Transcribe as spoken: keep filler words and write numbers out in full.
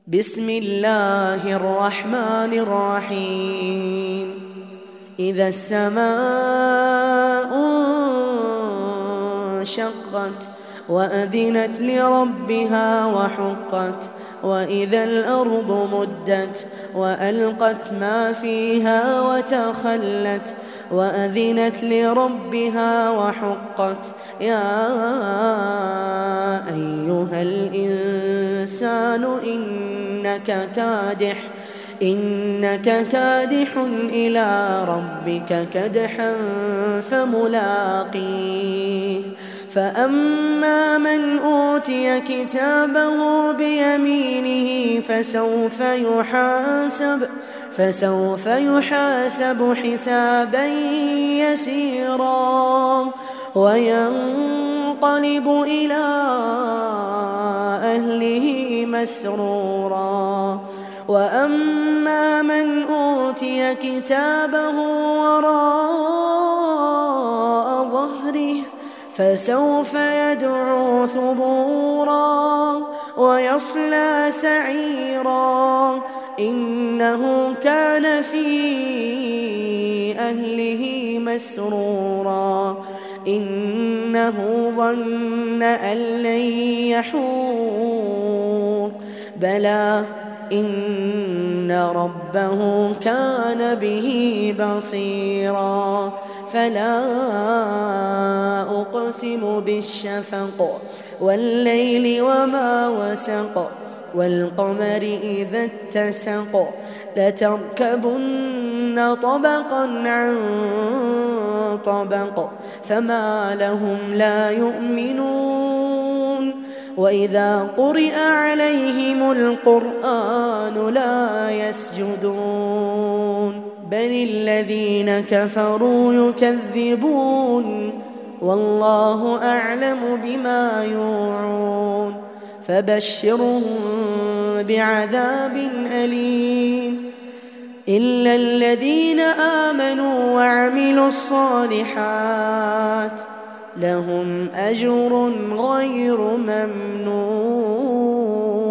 بسم الله الرحمن الرحيم إذا السماء انشقت وأذنت لربها وحقت وإذا الأرض مدت وألقت ما فيها وتخلت وأذنت لربها وحقت يا أيها الإنسان إنك كادح إنك كادح إلى ربك كدحا فملاقيه فأما من أوتي كتابه بيمينه فسوف يحاسب فسوف يحاسب حسابا يسيرا وينقلب إلى أهله مسرورا وأما من أوتي كتابه وراء ظهره فسوف يدعو ثبورا ويصلى سعيرا إنه كان في أهله مسرورا إنه ظن أن لن يحور بلى إن ربه كان به بصيرا فلا أقسم بالشفق والليل وما وسق والقمر إذا اتسق لتركبن طبقا عن طبق فما لهم لا يؤمنون وإذا قرئ عليهم القرآن لا يسجدون بل الذين كفروا يكذبون والله أعلم بما يوعون فبشرهم بعذاب أليم إلا الذين آمنوا وعملوا الصالحات لهم أجر غير ممنون.